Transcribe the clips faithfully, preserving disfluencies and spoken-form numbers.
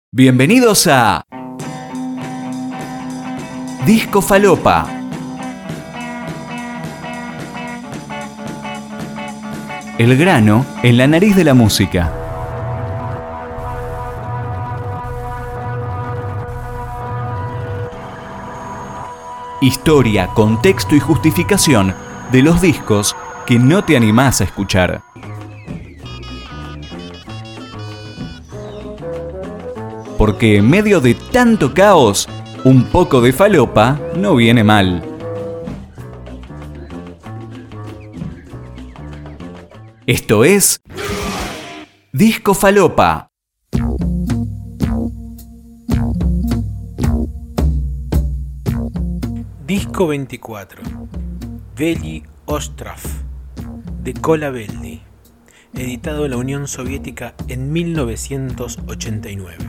Bienvenidos a Disco Falopa. El grano en la nariz de la música. Historia, contexto y justificación de los discos que no te animás a escuchar. Porque en medio de tanto caos, un poco de falopa no viene mal. Esto es Disco Falopa. Disco veinticuatro, Veli Ostrov, de Kola Veldi, editado en la Unión Soviética en mil novecientos ochenta y nueve.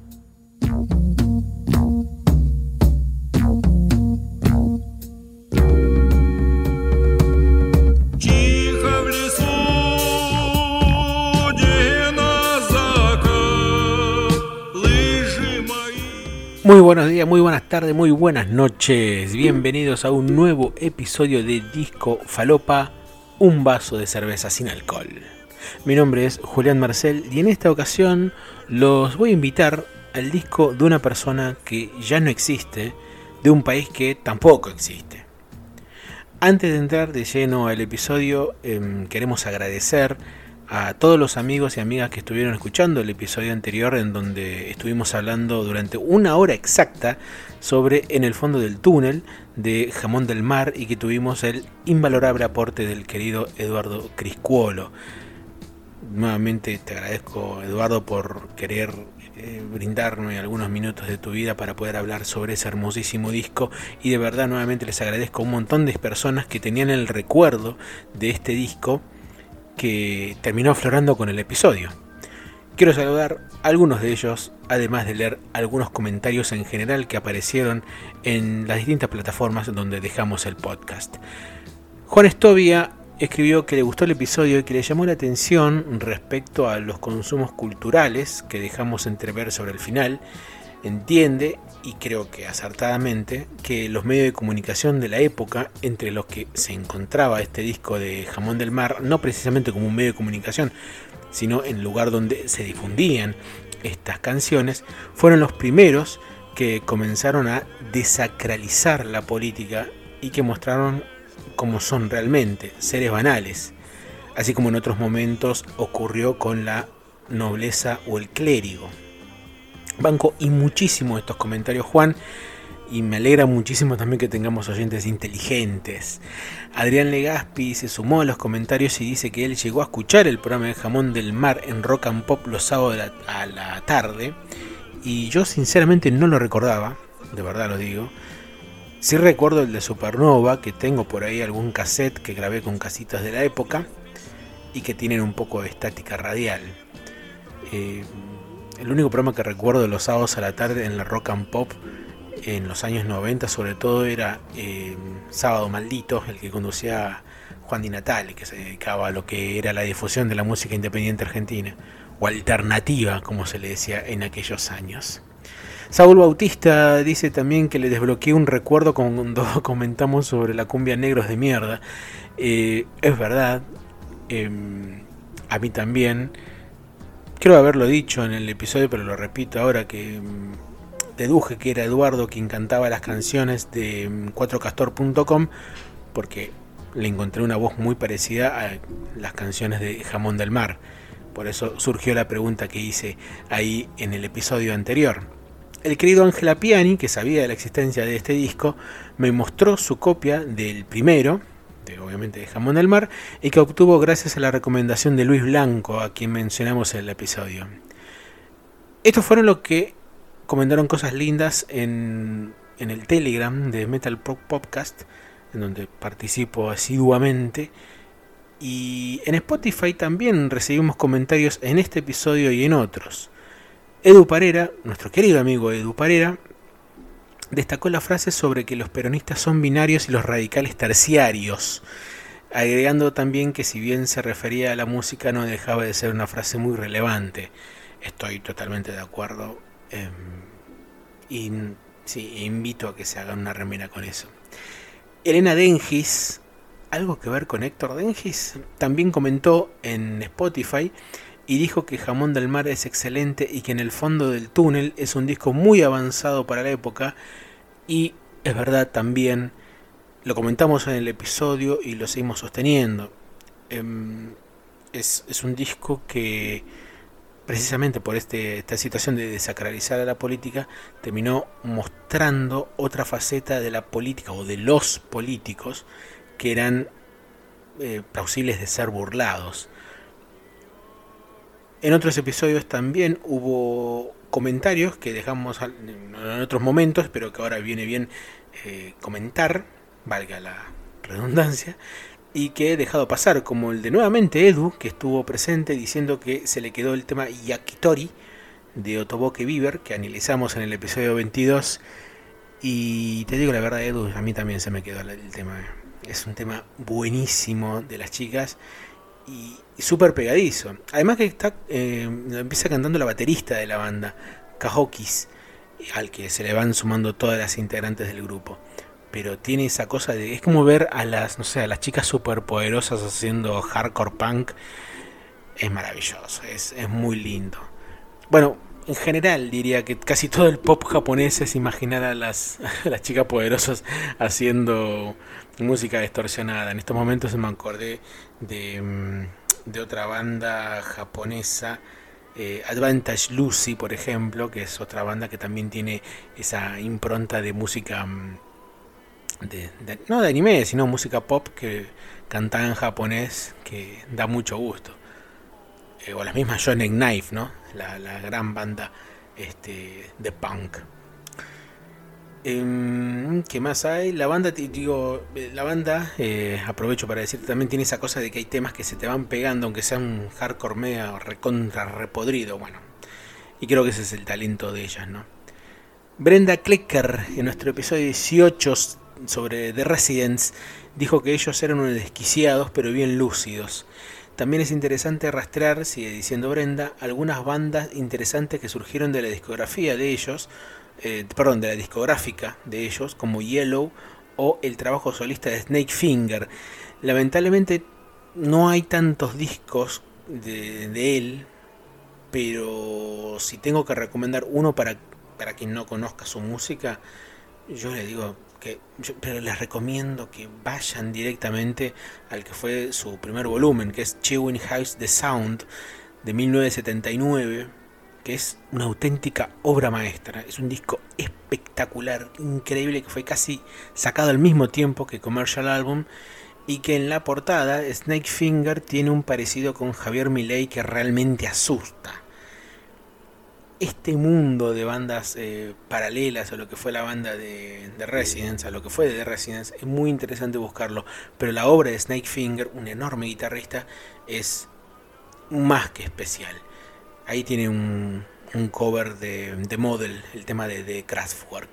Muy buenos días, muy buenas tardes, muy buenas noches. Bienvenidos a un nuevo episodio de Disco Falopa, un vaso de cerveza sin alcohol. Mi nombre es Julián Marcel y en esta ocasión los voy a invitar al disco de una persona que ya no existe, de un país que tampoco existe. Antes de entrar de lleno al episodio, eh, queremos agradecer a todos los amigos y amigas que estuvieron escuchando el episodio anterior, en donde estuvimos hablando durante una hora exacta sobre En el fondo del túnel de Jamón del Mar, y que tuvimos el invalorable aporte del querido Eduardo Criscuolo. Nuevamente te agradezco, Eduardo, por querer eh, brindarme algunos minutos de tu vida para poder hablar sobre ese hermosísimo disco, y de verdad nuevamente les agradezco a un montón de personas que tenían el recuerdo de este disco que terminó aflorando con el episodio. Quiero saludar a algunos de ellos, además de leer algunos comentarios en general que aparecieron en las distintas plataformas donde dejamos el podcast. Juan Estovia escribió que le gustó el episodio y que le llamó la atención respecto a los consumos culturales que dejamos entrever sobre el final. Entiende, y creo que acertadamente, que los medios de comunicación de la época, entre los que se encontraba este disco de Jamón del Mar, no precisamente como un medio de comunicación, sino en el lugar donde se difundían estas canciones, fueron los primeros que comenzaron a desacralizar la política y que mostraron cómo son realmente, seres banales, así como en otros momentos ocurrió con la nobleza o el clérigo. Banco y muchísimo estos comentarios, Juan, y me alegra muchísimo también que tengamos oyentes inteligentes. Adrián Legaspi se sumó a los comentarios y dice que él llegó a escuchar el programa de Jamón del Mar en Rock and Pop los sábados a la, a la tarde, y yo sinceramente no lo recordaba, de verdad lo digo. Sí recuerdo el de Supernova, que tengo por ahí algún cassette que grabé con casitas de la época y que tienen un poco de estática radial. Eh, El único programa que recuerdo de los sábados a la tarde en la Rock and Pop en los años noventa sobre todo era eh, Sábado Maldito, el que conducía Juan Di Natale, que se dedicaba a lo que era la difusión de la música independiente argentina, o alternativa, como se le decía en aquellos años. Saúl Bautista dice también que le desbloqueé un recuerdo cuando comentamos sobre la cumbia Negros de Mierda. Eh, es verdad, eh, a mí también. Creo haberlo dicho en el episodio, pero lo repito ahora, que deduje que era Eduardo quien cantaba las canciones de cuatro castor punto com, porque le encontré una voz muy parecida a las canciones de Jamón del Mar. Por eso surgió la pregunta que hice ahí en el episodio anterior. El querido Ángel Appiani, que sabía de la existencia de este disco, me mostró su copia del primero, de, obviamente de Jamón del Mar, y que obtuvo gracias a la recomendación de Luis Blanco, a quien mencionamos en el episodio. Estos fueron los que comentaron cosas lindas en, en el Telegram de Metal Podcast, en donde participo asiduamente, y en Spotify también recibimos comentarios en este episodio y en otros. Edu Parera, nuestro querido amigo Edu Parera, destacó la frase sobre que los peronistas son binarios y los radicales terciarios, agregando también que si bien se refería a la música no dejaba de ser una frase muy relevante. Estoy totalmente de acuerdo Eh, y sí, invito a que se hagan una remera con eso. Elena Dengis, algo que ver con Héctor Dengis, también comentó en Spotify y dijo que Jamón del Mar es excelente y que En el fondo del túnel es un disco muy avanzado para la época. Y es verdad también, lo comentamos en el episodio y lo seguimos sosteniendo. Eh, es, es un disco que, precisamente por este, esta situación de desacralizar a la política, terminó mostrando otra faceta de la política o de los políticos que eran eh, plausibles de ser burlados. En otros episodios también hubo comentarios que dejamos en otros momentos, pero que ahora viene bien eh, comentar, valga la redundancia, y que he dejado pasar, como el de nuevamente Edu, que estuvo presente diciendo que se le quedó el tema Yakitori de Otoboke Beaver, que analizamos en el episodio veintidós. Y te digo la verdad, Edu, a mí también se me quedó el tema. Es un tema buenísimo de las chicas y, y súper pegadizo. Además que está eh, empieza cantando la baterista de la banda, Kahokis, al que se le van sumando todas las integrantes del grupo. Pero tiene esa cosa de... Es como ver a las, no sé, a las chicas superpoderosas haciendo hardcore punk. Es maravilloso, es, es muy lindo. Bueno, en general diría que casi todo el pop japonés es imaginar a las, a las chicas poderosas haciendo música distorsionada. En estos momentos me acordé de, de otra banda japonesa, eh, Advantage Lucy, por ejemplo, que es otra banda que también tiene esa impronta de música... De, de, no de anime, sino música pop que canta en japonés, que da mucho gusto. Eh, o las mismas Sonic Knife, ¿no? La, la gran banda este, de punk. Eh, ¿Qué más hay? La banda, digo, la banda, eh, aprovecho para decirte, también tiene esa cosa de que hay temas que se te van pegando, aunque sea un hardcore mega recontra repodrido, bueno. Y creo que ese es el talento de ellas, ¿no? Brenda Klecker, en nuestro episodio dieciocho sobre The Residents, dijo que ellos eran unos desquiciados pero bien lúcidos. También es interesante rastrear, sigue diciendo Brenda, algunas bandas interesantes que surgieron de la discografía de ellos, eh, perdón, de la discográfica de ellos, como Yellow o el trabajo solista de Snake Finger. Lamentablemente no hay tantos discos de, de él, pero si tengo que recomendar uno para, para quien no conozca su música, yo le digo que yo, pero les recomiendo que vayan directamente al que fue su primer volumen, que es Chewing House the Sound de mil novecientos setenta y nueve, que es una auténtica obra maestra. Es un disco espectacular, increíble, que fue casi sacado al mismo tiempo que Commercial Album, y que en la portada Snake Finger tiene un parecido con Javier Milei que realmente asusta. Este mundo de bandas eh, paralelas a lo que fue la banda de, de Residents, a lo que fue de The Residents, es muy interesante buscarlo, pero la obra de Snake Finger, un enorme guitarrista, es más que especial. Ahí tiene un, un cover de, de Model, el tema de, de Kraftwerk.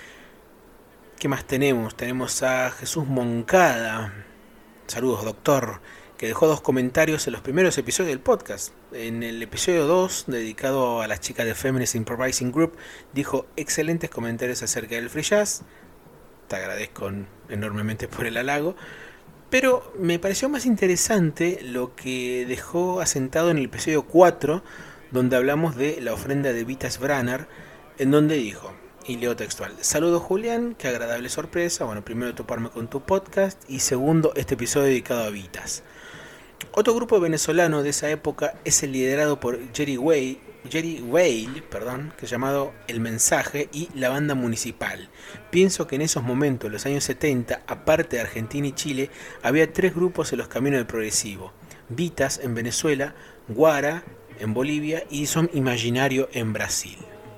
¿Qué más tenemos? Tenemos a Jesús Moncada, saludos doctor, que dejó dos comentarios en los primeros episodios del podcast. En el episodio dos, dedicado a las chicas de Feminist Improvising Group, dijo excelentes comentarios acerca del free jazz. Te agradezco enormemente por el halago. Pero me pareció más interesante lo que dejó asentado en el episodio cuatro, donde hablamos de la ofrenda de Vitas Branner, en donde dijo, y leo textual: saludos Julián, qué agradable sorpresa. Bueno, primero toparme con tu podcast y segundo este episodio dedicado a Vitas. Otro grupo venezolano de esa época es el liderado por Jerry Whale, Jerry Whale, perdón, que es llamado El Mensaje, y la Banda Municipal. Pienso que en esos momentos, los años setenta, aparte de Argentina y Chile, había tres grupos en los caminos del progresivo: Vitas en Venezuela, Guara en Bolivia y Son Imaginario en Brasil.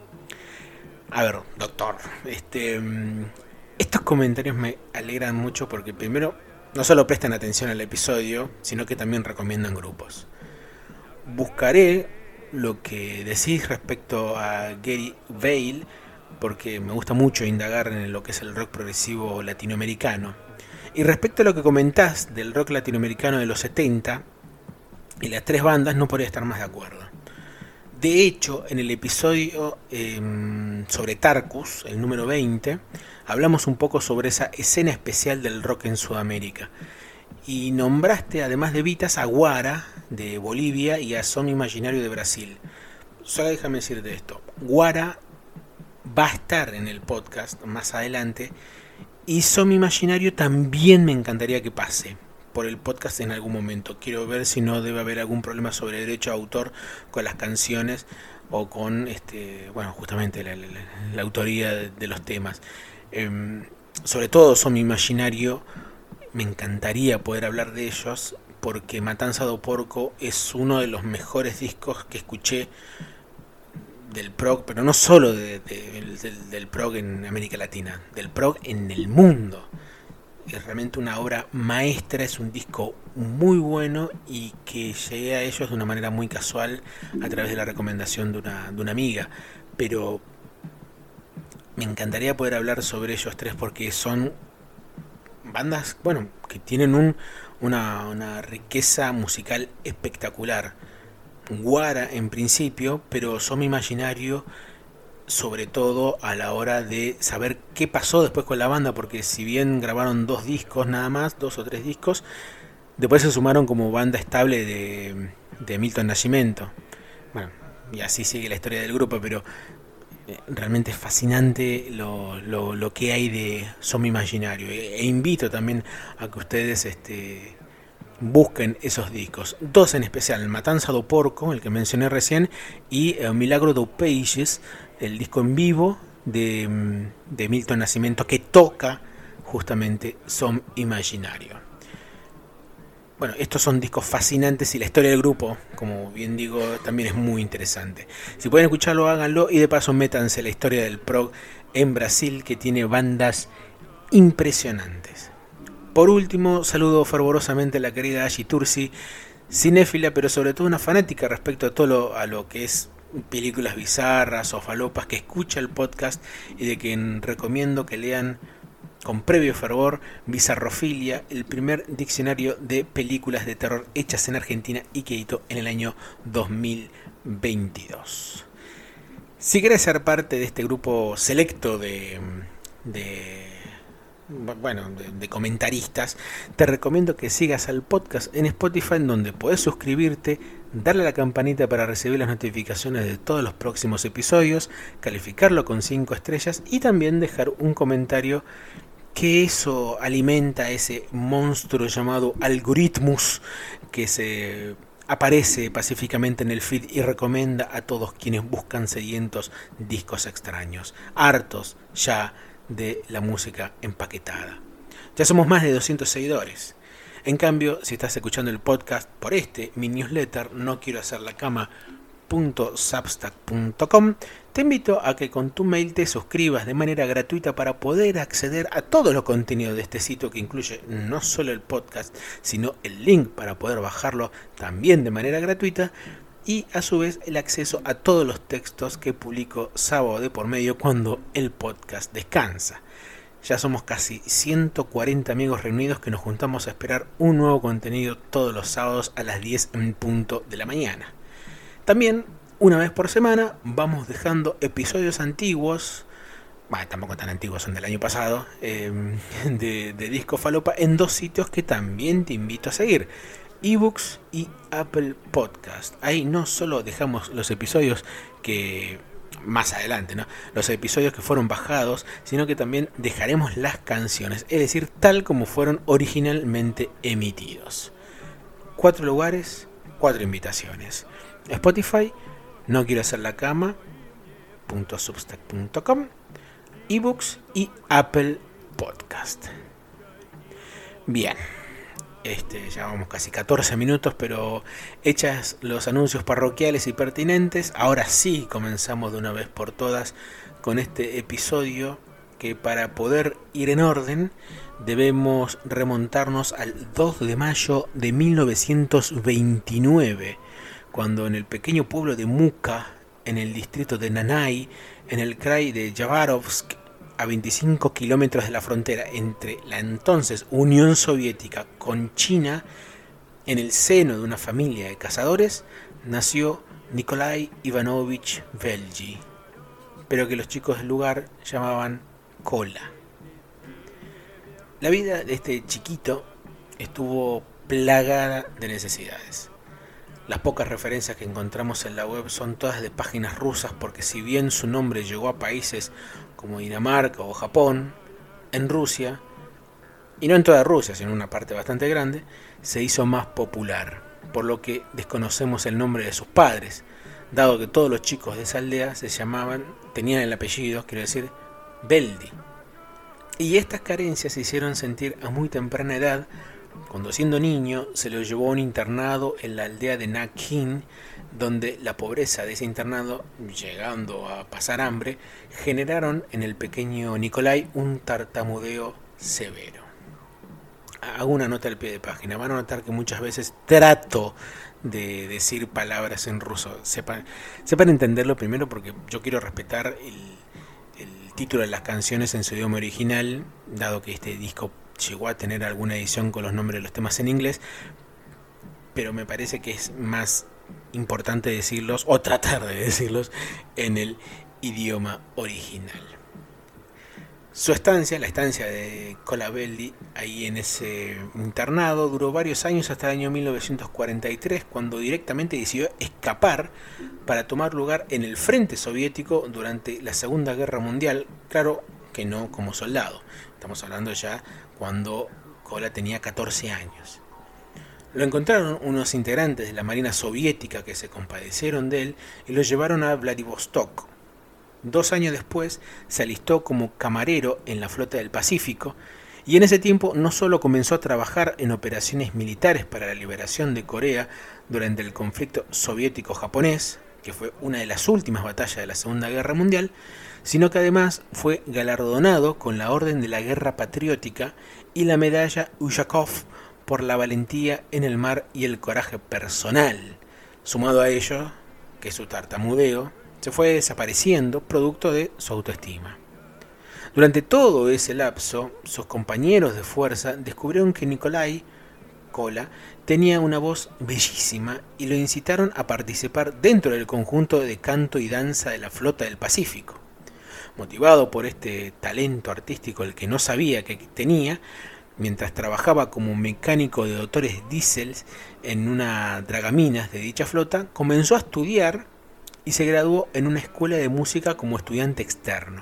A ver, doctor, este, estos comentarios me alegran mucho porque primero no solo prestan atención al episodio, sino que también recomiendan grupos. Buscaré lo que decís respecto a Gary Vale, porque me gusta mucho indagar en lo que es el rock progresivo latinoamericano. Y respecto a lo que comentás del rock latinoamericano de los setenta y las tres bandas, no podría estar más de acuerdo. De hecho, en el episodio eh, sobre Tarkus, el número veinte, hablamos un poco sobre esa escena especial del rock en Sudamérica. Y nombraste, además de Vitas, a Guara de Bolivia y a Som Imaginario de Brasil. Solo déjame decirte esto. Guara va a estar en el podcast más adelante y Som Imaginario también me encantaría que pase por el podcast en algún momento. Quiero ver si no debe haber algún problema sobre derecho de autor con las canciones o con este bueno justamente la, la, la autoría de, de los temas. Eh, sobre todo Som Imaginario, me encantaría poder hablar de ellos porque Matanza do Porco es uno de los mejores discos que escuché del prog, pero no solo de, de, del, del prog en América Latina, del prog en el mundo. Es realmente una obra maestra, es un disco muy bueno y que llegué a ellos de una manera muy casual a través de la recomendación de una, de una amiga. Pero me encantaría poder hablar sobre ellos tres porque son bandas, bueno, que tienen un, una, una riqueza musical espectacular. Guara en principio, pero Som Imaginario sobre todo a la hora de saber qué pasó después con la banda, porque si bien grabaron dos discos nada más, dos o tres discos, después se sumaron como banda estable de, de Milton Nascimento. Bueno, y así sigue la historia del grupo, pero realmente es fascinante lo, lo, lo que hay de Som Imaginario. E, e invito también a que ustedes este, busquen esos discos. Dos en especial, Matanza do Porco, el que mencioné recién, y eh, Milagro do Peixes, el disco en vivo de, de Milton Nascimento, que toca justamente Som Imaginario. Bueno, estos son discos fascinantes y la historia del grupo, como bien digo, también es muy interesante. Si pueden escucharlo, háganlo y de paso métanse la historia del prog en Brasil, que tiene bandas impresionantes. Por último, saludo fervorosamente a la querida Ashi Tursi, cinéfila, pero sobre todo una fanática respecto a todo lo, a lo que es películas bizarras o falopas, que escucha el podcast y de quien recomiendo que lean con previo fervor Bizarrofilia, el primer diccionario de películas de terror hechas en Argentina y que editó en el año dos mil veintidós. Si querés ser parte de este grupo selecto de, de bueno, de, de comentaristas, te recomiendo que sigas al podcast en Spotify, en donde podés suscribirte, darle a la campanita para recibir las notificaciones de todos los próximos episodios, calificarlo con cinco estrellas y también dejar un comentario, que eso alimenta ese monstruo llamado algoritmus que se aparece pacíficamente en el feed y recomienda a todos quienes buscan sedientos discos extraños, hartos ya de la música empaquetada. Ya somos más de doscientos seguidores. En cambio, si estás escuchando el podcast por este, mi newsletter, no quiero hacer la cama punto substack punto com, te invito a que con tu mail te suscribas de manera gratuita para poder acceder a todo lo contenido de este sitio, que incluye no solo el podcast, sino el link para poder bajarlo también de manera gratuita, y a su vez el acceso a todos los textos que publico sábado de por medio cuando el podcast descansa. Ya somos casi ciento cuarenta amigos reunidos que nos juntamos a esperar un nuevo contenido todos los sábados a las diez en punto de la mañana. También, una vez por semana, vamos dejando episodios antiguos, bueno, tampoco tan antiguos, son del año pasado, eh, de, de Disco Falopa en dos sitios que también te invito a seguir: eBooks y Apple Podcast. Ahí no solo dejamos los episodios que más adelante, ¿no? Los episodios que fueron bajados, sino que también dejaremos las canciones, es decir, tal como fueron originalmente emitidos. Cuatro lugares, cuatro invitaciones: Spotify, no quiero hacer la cama punto substack punto com, eBooks y Apple Podcast. Bien. Este, ya vamos casi catorce minutos, pero hechas los anuncios parroquiales y pertinentes, ahora sí comenzamos de una vez por todas con este episodio, que para poder ir en orden debemos remontarnos al dos de mayo de mil novecientos veintinueve, cuando en el pequeño pueblo de Muka, en el distrito de Nanay, en el krai de Yabarovsk, a veinticinco kilómetros de la frontera entre la entonces Unión Soviética con China, en el seno de una familia de cazadores, nació Nikolai Ivanovich Velgi, pero que los chicos del lugar llamaban Kola. La vida de este chiquito estuvo plagada de necesidades. Las pocas referencias que encontramos en la web son todas de páginas rusas, porque si bien su nombre llegó a países como Dinamarca o Japón, en Rusia, y no en toda Rusia, sino en una parte bastante grande, se hizo más popular, por lo que desconocemos el nombre de sus padres, dado que todos los chicos de esa aldea se llamaban, tenían el apellido, quiero decir, Veldi. Y estas carencias se hicieron sentir a muy temprana edad, cuando siendo niño se lo llevó a un internado en la aldea de Nakhin, donde la pobreza de ese internado, llegando a pasar hambre, generaron en el pequeño Nikolai un tartamudeo severo. Hago una nota al pie de página. Van a notar que muchas veces trato de decir palabras en ruso. Sepan, sepan entenderlo primero, porque yo quiero respetar el, el título de las canciones en su idioma original, dado que este disco llegó a tener alguna edición con los nombres de los temas en inglés, pero me parece que es más importante decirlos, o tratar de decirlos, en el idioma original. Su estancia, la estancia de Kola Veldi, ahí en ese internado, duró varios años hasta el año mil novecientos cuarenta y tres, cuando directamente decidió escapar para tomar lugar en el frente soviético durante la Segunda Guerra Mundial, claro que no como soldado. Estamos hablando ya cuando Kola tenía catorce años. Lo encontraron unos integrantes de la Marina Soviética que se compadecieron de él y lo llevaron a Vladivostok. Dos años después se alistó como camarero en la Flota del Pacífico, y en ese tiempo no solo comenzó a trabajar en operaciones militares para la liberación de Corea durante el conflicto soviético-japonés, que fue una de las últimas batallas de la Segunda Guerra Mundial, sino que además fue galardonado con la Orden de la Guerra Patriótica y la medalla Ushakov por la valentía en el mar y el coraje personal. Sumado a ello, que su tartamudeo se fue desapareciendo producto de su autoestima. Durante todo ese lapso, sus compañeros de fuerza descubrieron que Nikolai Kola tenía una voz bellísima y lo incitaron a participar dentro del conjunto de canto y danza de la Flota del Pacífico. Motivado por este talento artístico, el que no sabía que tenía, mientras trabajaba como mecánico de motores diésel en una dragaminas de dicha flota, comenzó a estudiar y se graduó en una escuela de música como estudiante externo.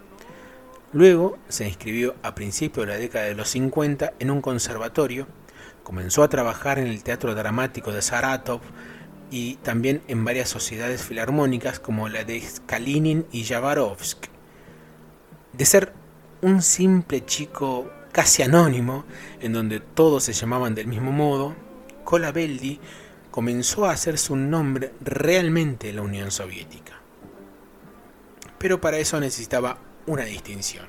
Luego se inscribió a principios de la década de los cincuenta en un conservatorio, comenzó a trabajar en el Teatro Dramático de Saratov y también en varias sociedades filarmónicas como la de Kalinin y Yabarovsk. De ser un simple chico casi anónimo, en donde todos se llamaban del mismo modo, Kola Veldi comenzó a hacerse un nombre realmente en la Unión Soviética. Pero para eso necesitaba una distinción.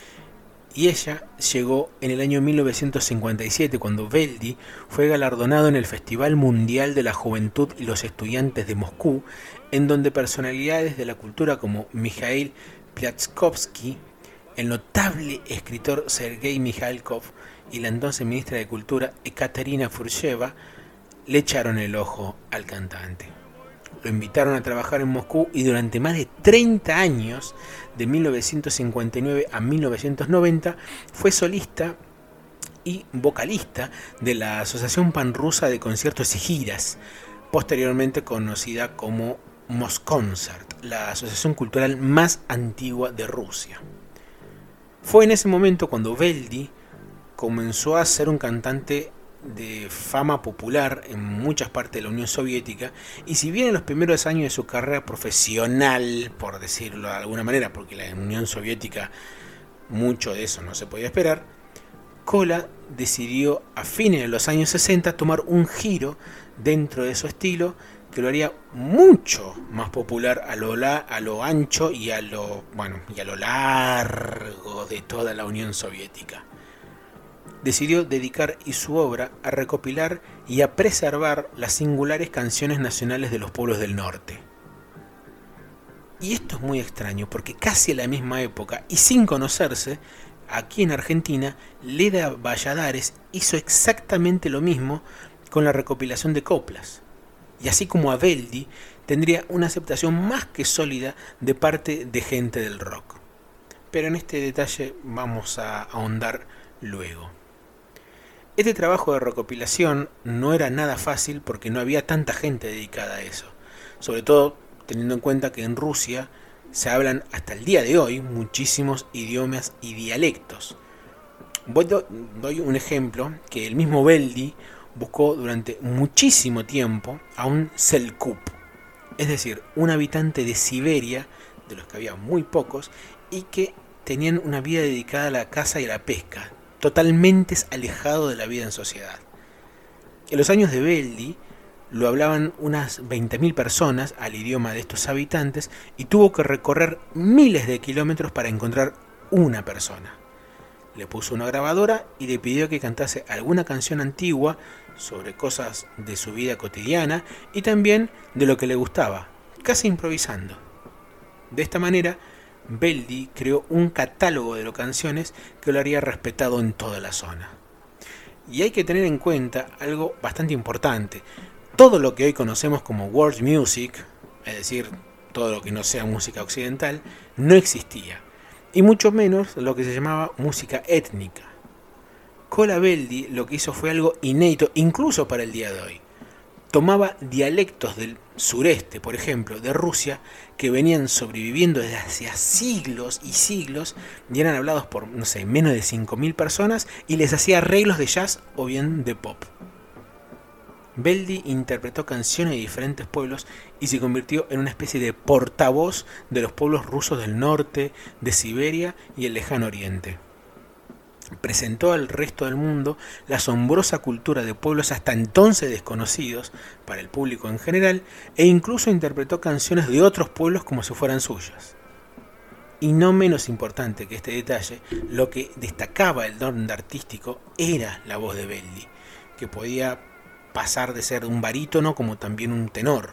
Y ella llegó en el año mil novecientos cincuenta y siete, cuando Veldi fue galardonado en el Festival Mundial de la Juventud y los Estudiantes de Moscú, en donde personalidades de la cultura como Mikhail Piatskovsky, el notable escritor Sergei Mikhalkov y la entonces ministra de Cultura Ekaterina Fursheva le echaron el ojo al cantante. Lo invitaron a trabajar en Moscú y durante más de treinta años, de mil novecientos cincuenta y nueve a mil novecientos noventa, fue solista y vocalista de la Asociación Panrusa de Conciertos y Giras, posteriormente conocida como Moskoncert, la asociación cultural más antigua de Rusia. Fue en ese momento cuando Veldi comenzó a ser un cantante de fama popular en muchas partes de la Unión Soviética, y si bien en los primeros años de su carrera profesional, por decirlo de alguna manera, porque la Unión Soviética mucho de eso no se podía esperar, Kola decidió a fines de los años sesenta tomar un giro dentro de su estilo que lo haría mucho más popular a lo, la, a lo ancho y a lo, bueno, y a lo largo de toda la Unión Soviética. Decidió dedicar y su obra a recopilar y a preservar las singulares canciones nacionales de los pueblos del norte. Y esto es muy extraño porque casi a la misma época y sin conocerse, aquí en Argentina, Leda Valladares hizo exactamente lo mismo con la recopilación de coplas. Y así como a Veldi, tendría una aceptación más que sólida de parte de gente del rock. Pero en este detalle vamos a ahondar luego. Este trabajo de recopilación no era nada fácil porque no había tanta gente dedicada a eso, sobre todo teniendo en cuenta que en Rusia se hablan hasta el día de hoy muchísimos idiomas y dialectos. Voy do, doy un ejemplo que el mismo Beldi buscó durante muchísimo tiempo a un Selkup, es decir, un habitante de Siberia, de los que había muy pocos, y que tenían una vida dedicada a la caza y a la pesca, totalmente alejado de la vida en sociedad. En los años de Beldi lo hablaban unas veinte mil personas al idioma de estos habitantes y tuvo que recorrer miles de kilómetros para encontrar una persona. Le puso una grabadora y le pidió que cantase alguna canción antigua sobre cosas de su vida cotidiana y también de lo que le gustaba, casi improvisando. De esta manera, Beldi creó un catálogo de canciones que lo haría respetado en toda la zona. Y hay que tener en cuenta algo bastante importante. Todo lo que hoy conocemos como world music, es decir, todo lo que no sea música occidental, no existía. Y mucho menos lo que se llamaba música étnica. Kola Beldi lo que hizo fue algo inédito, incluso para el día de hoy. Tomaba dialectos del sureste, por ejemplo, de Rusia, que venían sobreviviendo desde hacía siglos y siglos, y eran hablados por, no sé, menos de cinco mil personas, y les hacía arreglos de jazz o bien de pop. Beldi interpretó canciones de diferentes pueblos y se convirtió en una especie de portavoz de los pueblos rusos del norte, de Siberia y el lejano oriente. Presentó al resto del mundo la asombrosa cultura de pueblos hasta entonces desconocidos para el público en general, e incluso interpretó canciones de otros pueblos como si fueran suyas. Y no menos importante que este detalle, lo que destacaba el don artístico era la voz de Beldi, que podía pasar de ser un barítono como también un tenor.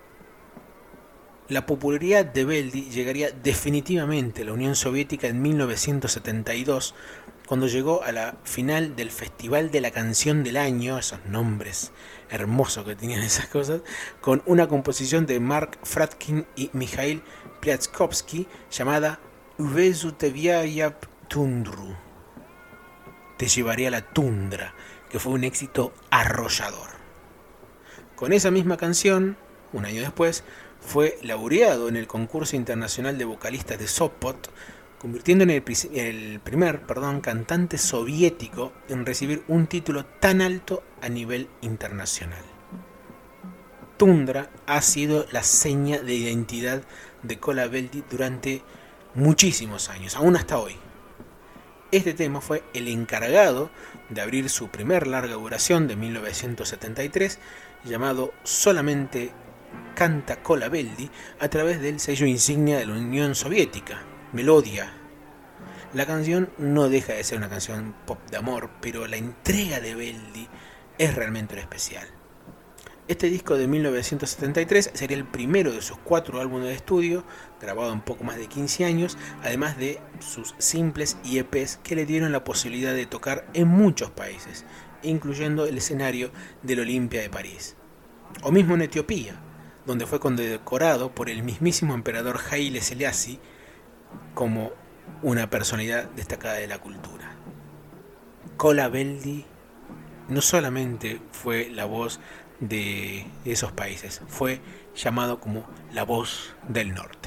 La popularidad de Beldi llegaría definitivamente a la Unión Soviética en mil novecientos setenta y dos, cuando llegó a la final del Festival de la Canción del Año, esos nombres hermosos que tenían esas cosas, con una composición de Mark Fradkin y Mikhail Pliatskovsky llamada Uvezu Teviaya Tundru, Te llevaré a la tundra, que fue un éxito arrollador. Con esa misma canción, un año después, fue laureado en el concurso internacional de vocalistas de Sopot, convirtiendo en el, el primer perdón, cantante soviético en recibir un título tan alto a nivel internacional. Tundra ha sido la seña de identidad de Kola Beldi durante muchísimos años, aún hasta hoy. Este tema fue el encargado de abrir su primer larga duración de mil novecientos setenta y tres, llamado solamente Canta Kola Beldi, a través del sello insignia de la Unión Soviética, Melodia. La canción no deja de ser una canción pop de amor, pero la entrega de Beldi es realmente especial. Este disco de mil novecientos setenta y tres sería el primero de sus cuatro álbumes de estudio, grabado en poco más de quince años, además de sus simples y E Pes que le dieron la posibilidad de tocar en muchos países, incluyendo el escenario del Olimpia de París, o mismo en Etiopía, donde fue condecorado por el mismísimo emperador Haile Selassie como una personalidad destacada de la cultura. Kola Beldi no solamente fue la voz de esos países, fue llamado como la voz del norte.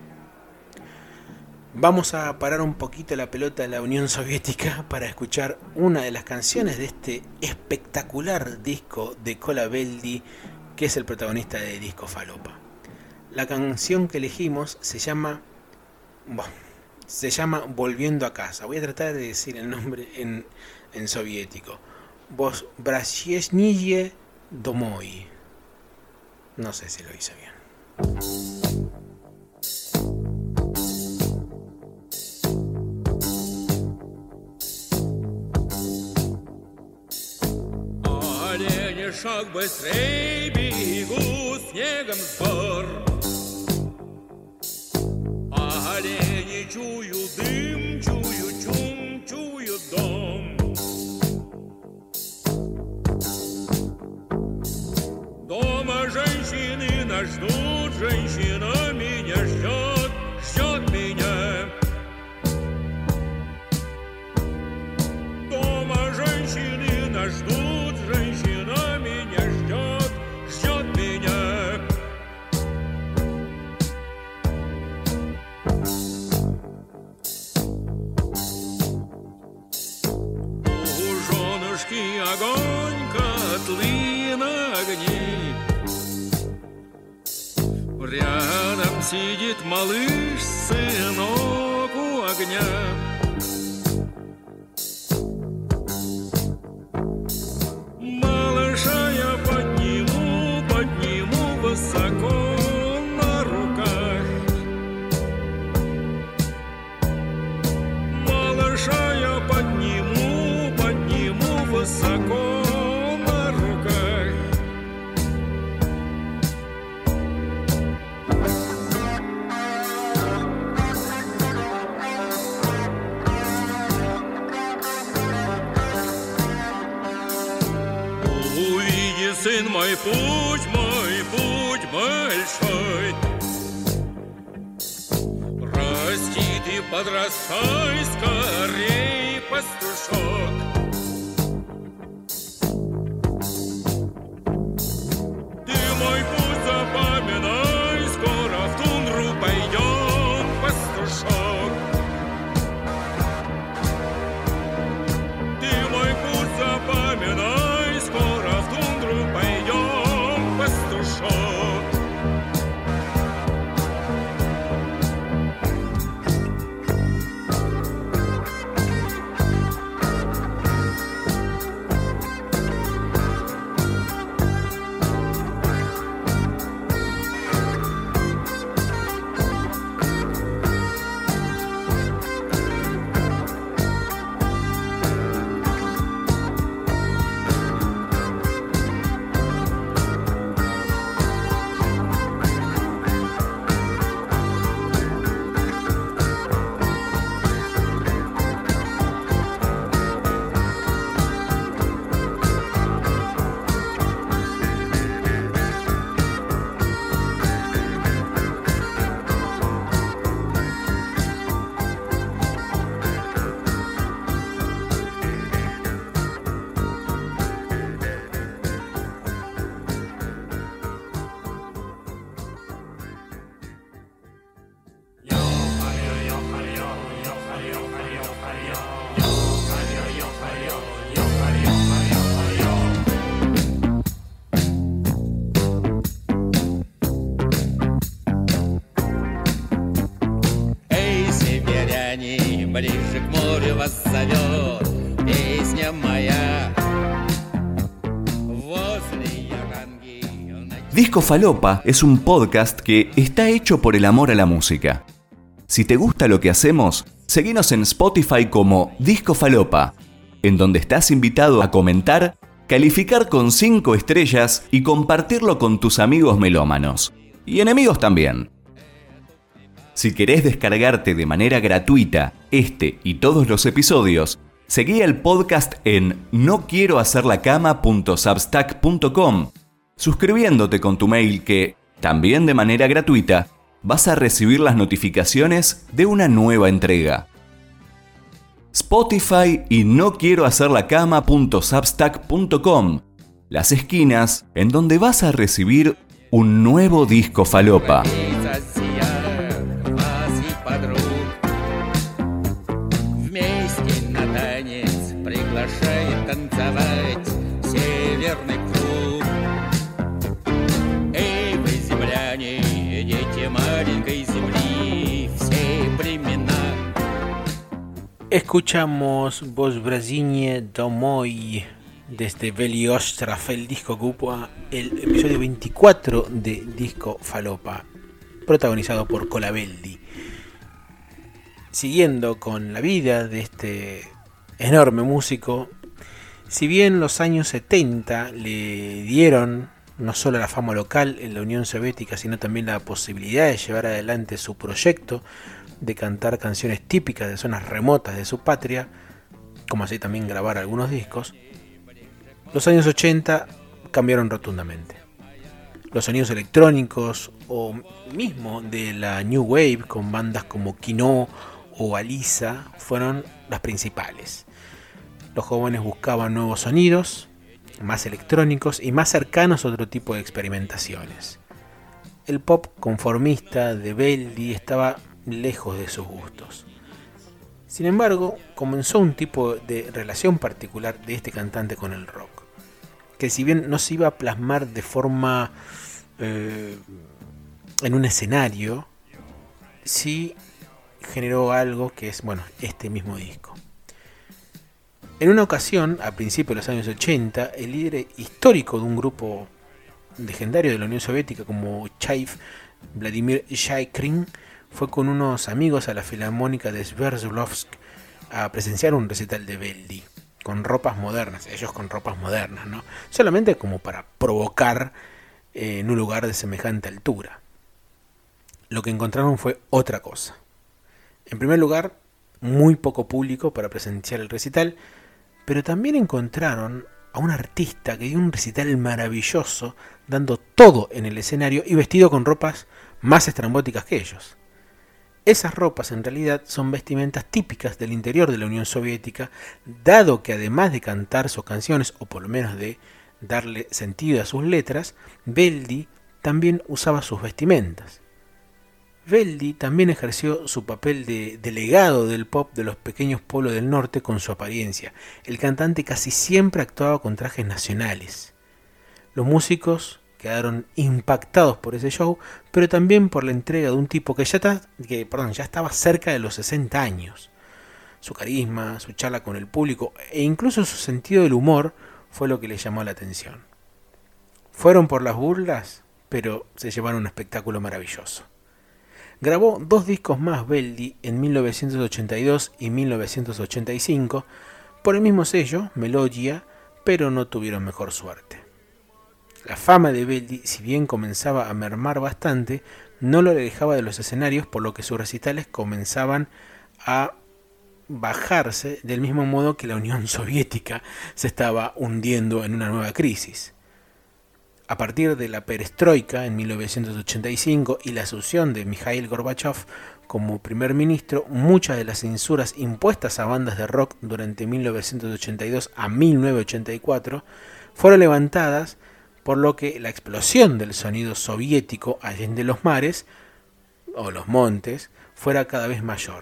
Vamos a parar un poquito la pelota de la Unión Soviética para escuchar una de las canciones de este espectacular disco de Kola Beldi, que es el protagonista de Disco Falopa. La canción que elegimos se llama bueno, se llama Volviendo a casa. Voy a tratar de decir el nombre en, en soviético. Возвращение домой. No sé si lo hice bien. Олени шаг быстрей бегут снегом сбор. Олени чую дым, чую чум, чую дом. Дома женщины нас ждут. спички, огонь, котлы на огне. Рядом сидит малыш, сынок у огня. Малыша я подниму, подниму высоко на руках. Малыша я подниму, подниму высоко на руках. Увиди, сын мой, путь мой, путь большой. Расти ты, подрастай, скорей, пастушок. Ты мой путь запоминай, скоро в тундру пойдем, пастушок. Ты мой путь запоминай, скоро в тундру пойдем, пастушок. Ближе к морю вас зовет песня моя. Возле Яганги. Disco Falopa es un podcast que está hecho por el amor a la música. Si te gusta lo que hacemos, seguinos en Spotify como Disco Falopa, en donde estás invitado a comentar, calificar con cinco estrellas y compartirlo con tus amigos melómanos. Y enemigos también. Si querés descargarte de manera gratuita este y todos los episodios, seguí el podcast en no quiero hacer la cama punto substack punto com, suscribiéndote con tu mail que, también de manera gratuita, vas a recibir las notificaciones de una nueva entrega. Spotify y no quiero hacer la cama punto substack punto com, las esquinas en donde vas a recibir un nuevo disco falopa. Escuchamos Vos Brasinie Domoi desde Veli Ostraf, el disco que ocupa el episodio veinticuatro de Disco Falopa, protagonizado por Colaveldi. Siguiendo con la vida de este enorme músico, si bien los años setenta le dieron no solo la fama local en la Unión Soviética, sino también la posibilidad de llevar adelante su proyecto de cantar canciones típicas de zonas remotas de su patria, como así también grabar algunos discos, los años ochenta cambiaron rotundamente. Los sonidos electrónicos o mismo de la New Wave con bandas como Kino o Alisa fueron las principales. Los jóvenes buscaban nuevos sonidos, más electrónicos y más cercanos a otro tipo de experimentaciones. El pop conformista de Beldi estaba lejos de sus gustos. Sin embargo, comenzó un tipo de relación particular de este cantante con el rock, que si bien no se iba a plasmar de forma eh, en un escenario, sí generó algo que es, bueno, este mismo disco. En una ocasión, a principios de los años ochenta, el líder histórico de un grupo legendario de la Unión Soviética como Chaif, Vladimir Chaikin, fue con unos amigos a la Filarmónica de Sverdlovsk a presenciar un recital de Verdi con ropas modernas, ellos con ropas modernas, ¿no? Solamente como para provocar eh, en un lugar de semejante altura. Lo que encontraron fue otra cosa. En primer lugar, muy poco público para presenciar el recital, pero también encontraron a un artista que dio un recital maravilloso, dando todo en el escenario y vestido con ropas más estrambóticas que ellos. Esas ropas en realidad son vestimentas típicas del interior de la Unión Soviética, dado que además de cantar sus canciones, o por lo menos de darle sentido a sus letras, Verdi también usaba sus vestimentas. Verdi también ejerció su papel de delegado del pop de los pequeños pueblos del norte con su apariencia. El cantante casi siempre actuaba con trajes nacionales. Los músicos quedaron impactados por ese show, pero también por la entrega de un tipo que ya, ta, que, perdón, ya estaba cerca de los sesenta años. Su carisma, su charla con el público e incluso su sentido del humor fue lo que le llamó la atención. Fueron por las burlas, pero se llevaron un espectáculo maravilloso. Grabó dos discos más Verdi en mil novecientos ochenta y dos y mil novecientos ochenta y cinco por el mismo sello, Melodia, pero no tuvieron mejor suerte. La fama de Verdi, si bien comenzaba a mermar bastante, no lo alejaba de los escenarios, por lo que sus recitales comenzaban a bajarse del mismo modo que la Unión Soviética se estaba hundiendo en una nueva crisis. A partir de la perestroika en mil novecientos ochenta y cinco y la asunción de Mikhail Gorbachev como primer ministro, muchas de las censuras impuestas a bandas de rock durante mil novecientos ochenta y dos a mil novecientos ochenta y cuatro fueron levantadas, por lo que la explosión del sonido soviético allende los mares o los montes fuera cada vez mayor.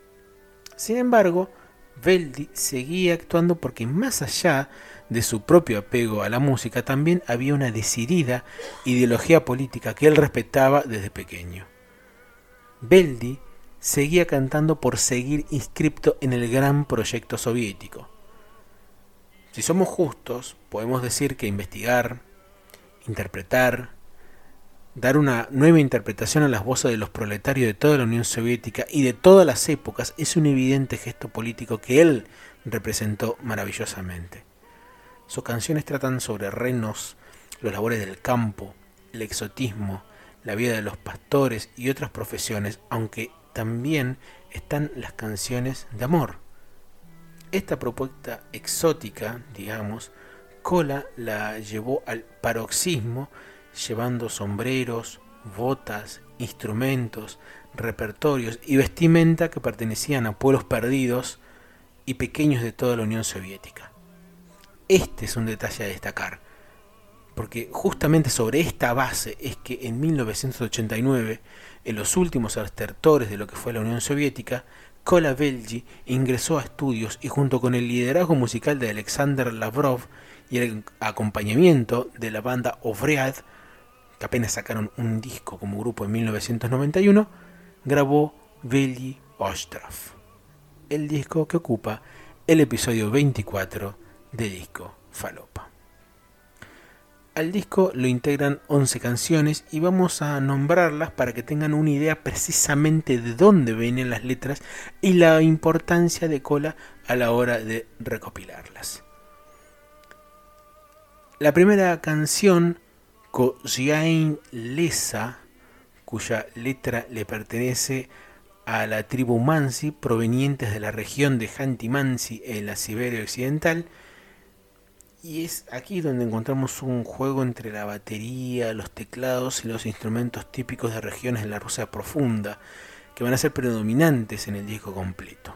Sin embargo, Verdi seguía actuando porque más allá de su propio apego a la música, también había una decidida ideología política que él respetaba desde pequeño. Verdi seguía cantando por seguir inscripto en el gran proyecto soviético. Si somos justos, podemos decir que investigar, interpretar, dar una nueva interpretación a las voces de los proletarios de toda la Unión Soviética y de todas las épocas es un evidente gesto político que él representó maravillosamente. Sus canciones tratan sobre renos, los labores del campo, el exotismo, la vida de los pastores y otras profesiones, aunque también están las canciones de amor. Esta propuesta exótica, digamos, Kola la llevó al paroxismo, llevando sombreros, botas, instrumentos, repertorios y vestimenta que pertenecían a pueblos perdidos y pequeños de toda la Unión Soviética. Este es un detalle a destacar, porque justamente sobre esta base es que en mil novecientos ochenta y nueve, en los últimos estertores de lo que fue la Unión Soviética, Kola Verdi ingresó a estudios y junto con el liderazgo musical de Alexander Lavrov y el acompañamiento de la banda Ovryad, que apenas sacaron un disco como grupo en mil novecientos noventa y uno, grabó Verdi Ostrov, el disco que ocupa el episodio veinticuatro de Disco Falopa. Al disco lo integran once canciones y vamos a nombrarlas para que tengan una idea precisamente de dónde vienen las letras y la importancia de Kola a la hora de recopilarlas. La primera canción, Koziain Lesa, cuya letra le pertenece a la tribu Mansi, provenientes de la región de Khanty-Mansi en la Siberia Occidental, y es aquí donde encontramos un juego entre la batería, los teclados y los instrumentos típicos de regiones de la Rusia profunda, que van a ser predominantes en el disco completo.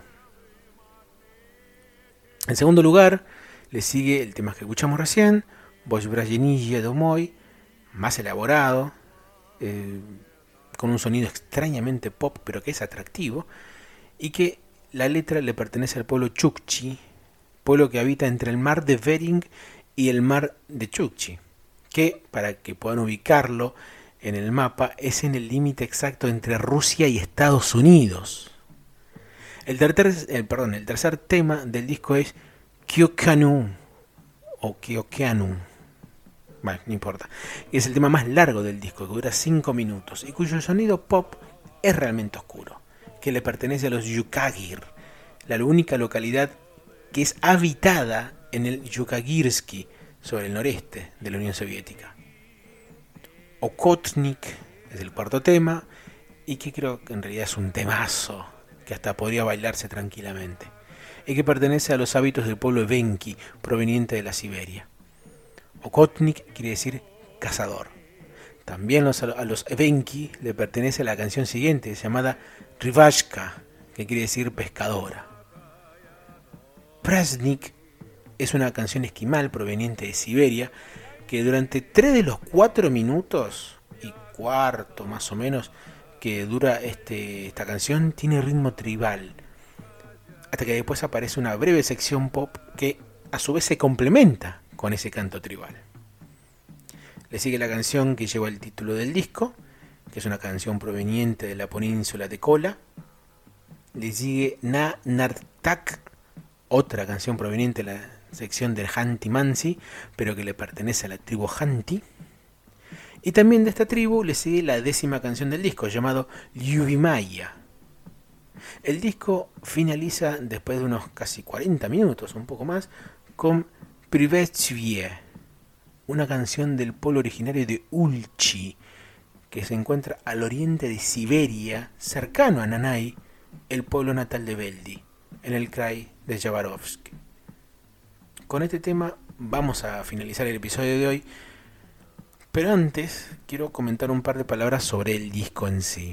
En segundo lugar, le sigue el tema que escuchamos recién, Vozbrayeniye Domoy, más elaborado, eh, con un sonido extrañamente pop, pero que es atractivo, y que la letra le pertenece al pueblo Chukchi, pueblo que habita entre el mar de Bering y el mar de Chukchi, que, para que puedan ubicarlo en el mapa, es en el límite exacto entre Rusia y Estados Unidos. El tercer, el, perdón, el tercer tema del disco es Kyokyanu, o Kyokyanu, bueno, no importa. Es el tema más largo del disco, que dura cinco minutos, y cuyo sonido pop es realmente oscuro, que le pertenece a los Yukagir, la única localidad que es habitada en el Yukagirsky, sobre el noreste de la Unión Soviética. Okotnik es el cuarto tema, y que creo que en realidad es un temazo, que hasta podría bailarse tranquilamente, y que pertenece a los hábitos del pueblo Evenki, proveniente de la Siberia. Okotnik quiere decir cazador. También los, a los Evenki le pertenece la canción siguiente, llamada Rivashka, que quiere decir pescadora. Prasnik es una canción esquimal proveniente de Siberia, que durante tres de los cuatro minutos y cuarto más o menos que dura este, esta canción, tiene ritmo tribal, hasta que después aparece una breve sección pop que a su vez se complementa con ese canto tribal. Le sigue la canción que lleva el título del disco, que es una canción proveniente de la península de Kola. Le sigue Na Nartak, otra canción proveniente de la sección del Hanti Mansi, pero que le pertenece a la tribu Hanti. Y también de esta tribu le sigue la décima canción del disco, llamado Lyubimaya. El disco finaliza después de unos casi cuarenta minutos, un poco más, con Privetsvie, una canción del pueblo originario de Ulchi, que se encuentra al oriente de Siberia, cercano a Nanay, el pueblo natal de Veldi, en el krai de Yabarovsk. Con este tema vamos a finalizar el episodio de hoy, pero antes quiero comentar un par de palabras sobre el disco en sí.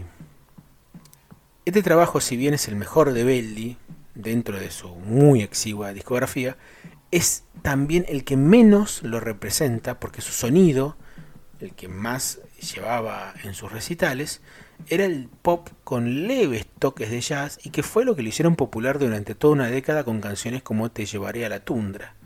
Este trabajo, si bien es el mejor de Veldi, dentro de su muy exigua discografía, es también el que menos lo representa, porque su sonido, el que más llevaba en sus recitales, era el pop con leves toques de jazz, y que fue lo que lo hicieron popular durante toda una década con canciones como Te llevaré a la tundra.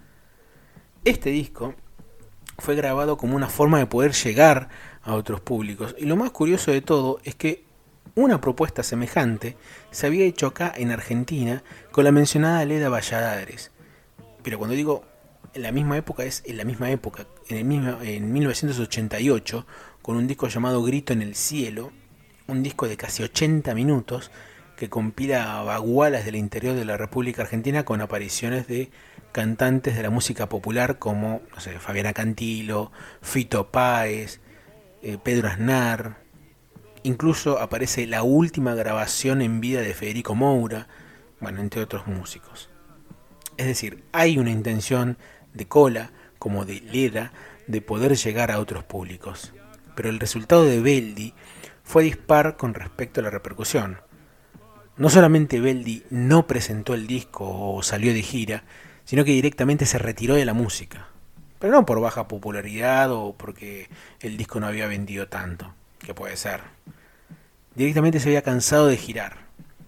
Este disco fue grabado como una forma de poder llegar a otros públicos, y lo más curioso de todo es que una propuesta semejante se había hecho acá en Argentina con la mencionada Leda Valladares. Pero cuando digo en la misma época, es en la misma época, en, el mismo, en mil novecientos ochenta y ocho, con un disco llamado Grito en el Cielo, un disco de casi ochenta minutos que compila bagualas del interior de la República Argentina con apariciones de cantantes de la música popular como, no sé, Fabiana Cantilo, Fito Páez, eh, Pedro Aznar. Incluso aparece la última grabación en vida de Federico Moura, bueno, entre otros músicos. Es decir, hay una intención de Kola, como de Leda, de poder llegar a otros públicos. Pero el resultado de Veldi fue dispar con respecto a la repercusión. No solamente Veldi no presentó el disco o salió de gira, sino que directamente se retiró de la música. Pero no por baja popularidad o porque el disco no había vendido tanto, que puede ser. Directamente se había cansado de girar.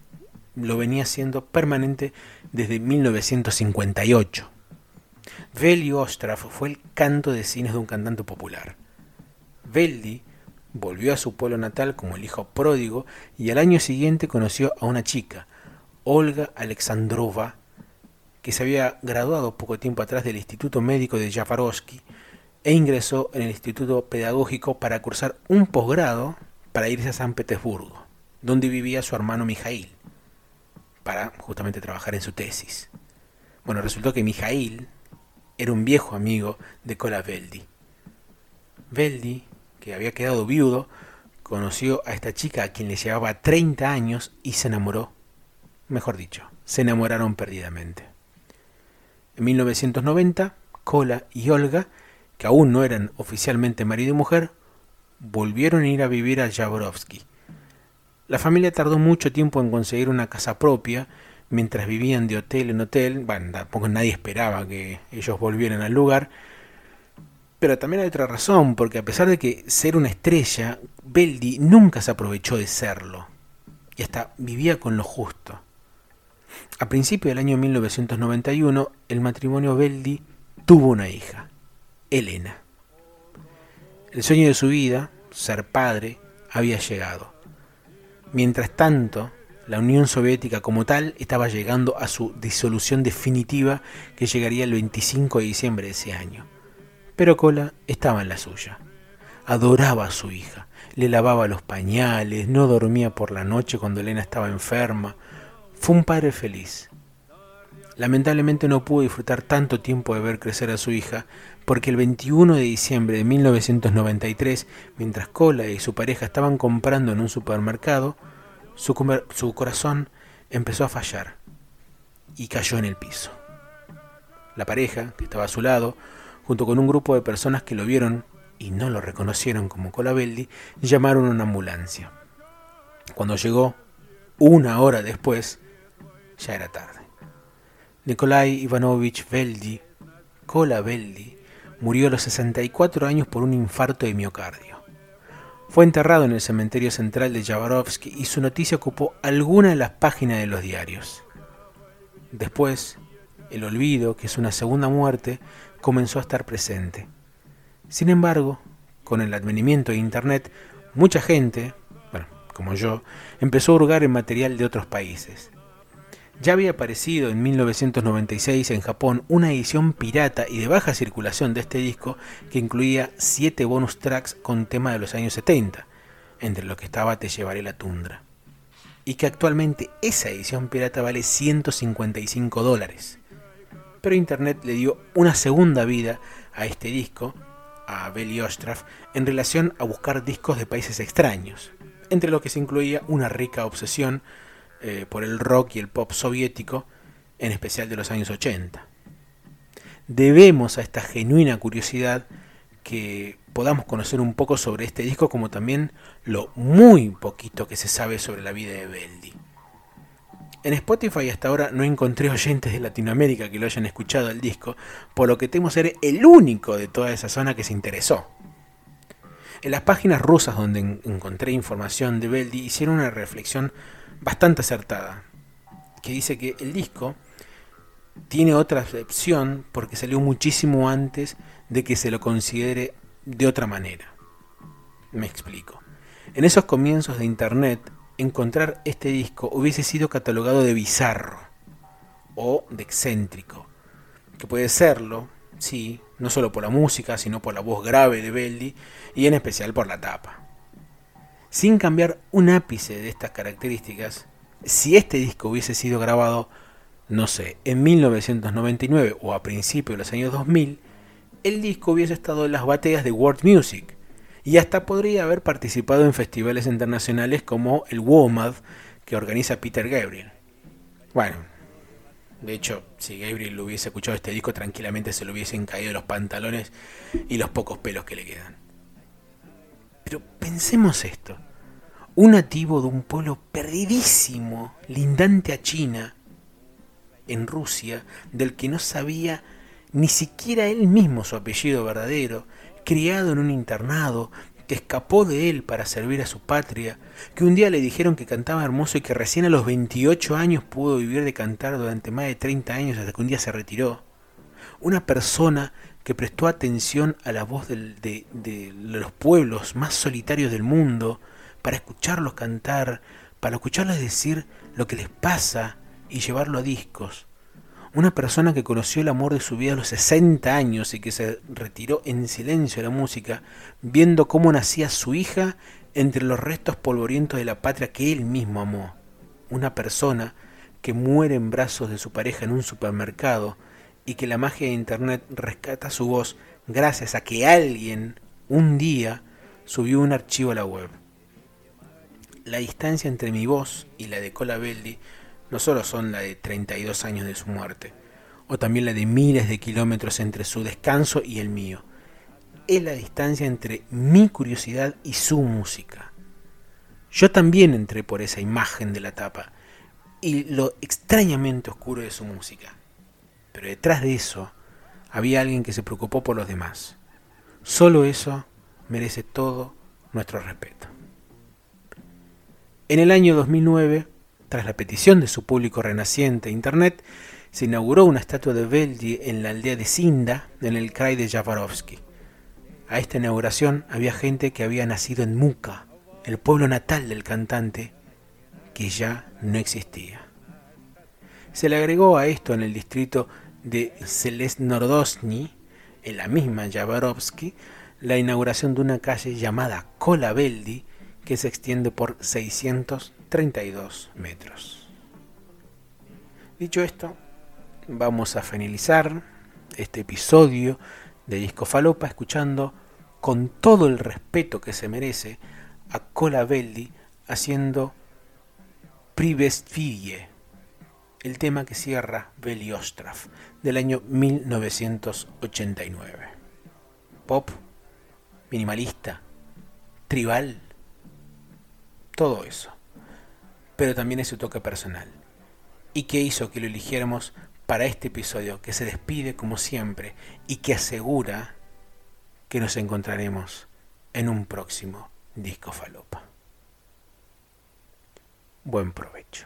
Lo venía haciendo permanente desde mil novecientos cincuenta y ocho. Veli Ostrov fue el canto de cines de un cantante popular. Veldi volvió a su pueblo natal como el hijo pródigo, y al año siguiente conoció a una chica, Olga Alexandrova, que se había graduado poco tiempo atrás del Instituto Médico de Yabarovsk e ingresó en el Instituto Pedagógico para cursar un posgrado para irse a San Petersburgo, donde vivía su hermano Mijail, para justamente trabajar en su tesis. Bueno, resultó que Mijail era un viejo amigo de Kola Veldi. Veldi, que había quedado viudo, conoció a esta chica a quien le llevaba treinta años y se enamoró. Mejor dicho, se enamoraron perdidamente. En mil novecientos noventa, Kola y Olga, que aún no eran oficialmente marido y mujer, volvieron a ir a vivir a Yabarovsk. La familia tardó mucho tiempo en conseguir una casa propia, mientras vivían de hotel en hotel. Bueno, tampoco nadie esperaba que ellos volvieran al lugar. Pero también hay otra razón, porque a pesar de que ser una estrella, Veldi nunca se aprovechó de serlo, y hasta vivía con lo justo. A principios del año mil novecientos noventa y uno, el matrimonio Beldi tuvo una hija, Elena. El sueño de su vida, ser padre, había llegado. Mientras tanto, la Unión Soviética como tal estaba llegando a su disolución definitiva, que llegaría el veinticinco de diciembre de ese año. Pero Kola estaba en la suya. Adoraba a su hija, le lavaba los pañales, no dormía por la noche cuando Elena estaba enferma. Fue un padre feliz. Lamentablemente no pudo disfrutar tanto tiempo de ver crecer a su hija, porque el veintiuno de diciembre de mil novecientos noventa y tres, mientras Kola y su pareja estaban comprando en un supermercado, su, comer- su corazón empezó a fallar y cayó en el piso. La pareja, que estaba a su lado, junto con un grupo de personas que lo vieron y no lo reconocieron como Kola Beldi, llamaron a una ambulancia. Cuando llegó, una hora después, ya era tarde. Nikolai Ivanovich Beldi, Kola Beldi, murió a los sesenta y cuatro años por un infarto de miocardio. Fue enterrado en el cementerio central de Yabarovsky y su noticia ocupó alguna de las páginas de los diarios. Después, el olvido, que es una segunda muerte, comenzó a estar presente. Sin embargo, con el advenimiento de Internet, mucha gente, bueno, como yo, empezó a hurgar en material de otros países. Ya había aparecido en mil novecientos noventa y seis en Japón una edición pirata y de baja circulación de este disco que incluía siete bonus tracks con temas de los años setenta, entre los que estaba Te llevaré la tundra, y que actualmente esa edición pirata vale ciento cincuenta y cinco dólares. Pero Internet le dio una segunda vida a este disco, a Beli Ostrov, en relación a buscar discos de países extraños, entre los que se incluía una rica obsesión eh, por el rock y el pop soviético, en especial de los años ochenta. Debemos a esta genuina curiosidad que podamos conocer un poco sobre este disco, como también lo muy poquito que se sabe sobre la vida de Beldi. En Spotify hasta ahora no encontré oyentes de Latinoamérica que lo hayan escuchado el disco, por lo que temo ser el único de toda esa zona que se interesó. En las páginas rusas donde en- encontré información de Beldi hicieron una reflexión bastante acertada, que dice que el disco tiene otra acepción porque salió muchísimo antes de que se lo considere de otra manera. Me explico. En esos comienzos de Internet, encontrar este disco hubiese sido catalogado de bizarro o de excéntrico, que puede serlo, sí, no solo por la música, sino por la voz grave de Beldi y en especial por la tapa. Sin cambiar un ápice de estas características, si este disco hubiese sido grabado, no sé, en mil novecientos noventa y nueve o a principios de los años dos mil, el disco hubiese estado en las bateas de World Music y hasta podría haber participado en festivales internacionales como el WOMAD que organiza Peter Gabriel. Bueno, de hecho, si Gabriel lo hubiese escuchado este disco, tranquilamente se le hubiesen caído los pantalones y los pocos pelos que le quedan. Pero pensemos esto: un nativo de un pueblo perdidísimo, lindante a China, en Rusia, del que no sabía ni siquiera él mismo su apellido verdadero, criado en un internado, que escapó de él para servir a su patria, que un día le dijeron que cantaba hermoso y que recién a los veintiocho años pudo vivir de cantar durante más de treinta años hasta que un día se retiró. Una persona que prestó atención a la voz del, de, de los pueblos más solitarios del mundo, para escucharlos cantar, para escucharlos decir lo que les pasa y llevarlo a discos. Una persona que conoció el amor de su vida a los sesenta años y que se retiró en silencio de la música, viendo cómo nacía su hija entre los restos polvorientos de la patria que él mismo amó. Una persona que muere en brazos de su pareja en un supermercado y que la magia de Internet rescata su voz gracias a que alguien, un día, subió un archivo a la web. La distancia entre mi voz y la de Kola Beldi no solo son la de treinta y dos años de su muerte, o también la de miles de kilómetros entre su descanso y el mío. Es la distancia entre mi curiosidad y su música. Yo también entré por esa imagen de la tapa y lo extrañamente oscuro de su música. Pero detrás de eso había alguien que se preocupó por los demás. Solo eso merece todo nuestro respeto. En el año dos mil nueve, Tras la petición de su público renaciente e internet, se inauguró una estatua de Verdi en la aldea de Sinda, en el krai de Jabarovsky. A esta inauguración había gente que había nacido en Muka, el pueblo natal del cantante, que ya no existía. Se le agregó a esto en el distrito de Zeleznorodosny, en la misma Jabarovsky, la inauguración de una calle llamada Kola Veldi, que se extiende por seiscientos treinta y dos metros. Dicho esto, vamos a finalizar este episodio de Disco Falopa escuchando con todo el respeto que se merece a Kola Veldi haciendo Privestville, el tema que cierra Veli Ostrov del año mil novecientos ochenta y nueve. Pop, minimalista, tribal, todo eso, pero también es su toque personal. ¿Y qué hizo que lo eligiéramos para este episodio que se despide como siempre y que asegura que nos encontraremos en un próximo Disco Falopa? Buen provecho.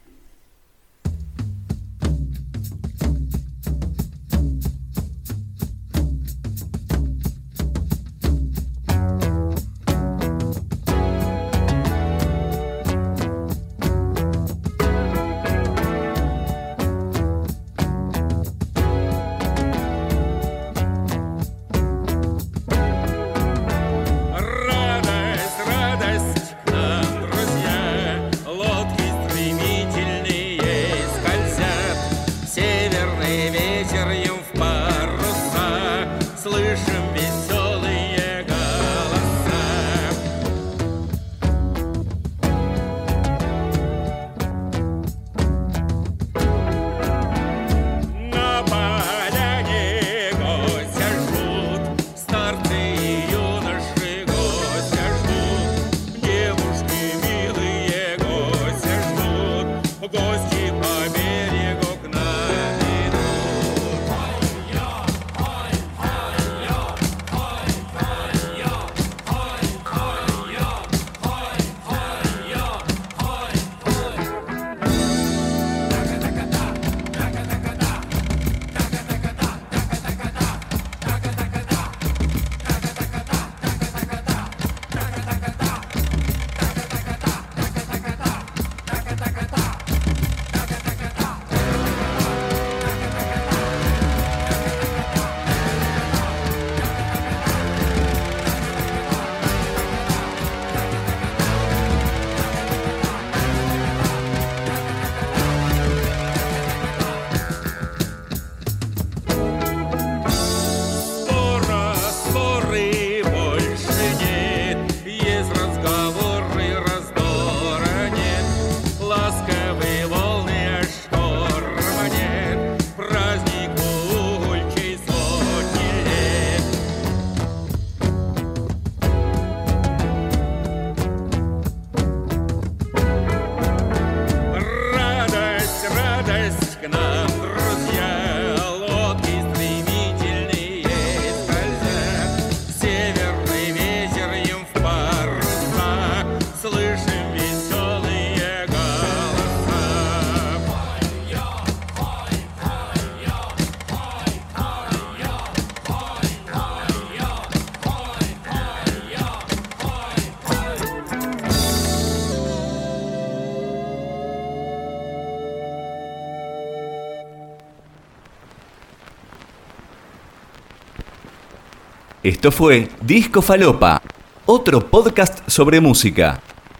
Esto fue Disco Falopa, otro podcast sobre música.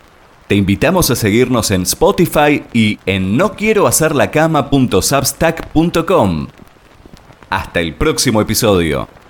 Te invitamos a seguirnos en Spotify y en no quiero hacer la cama punto substack punto com. Hasta el próximo episodio.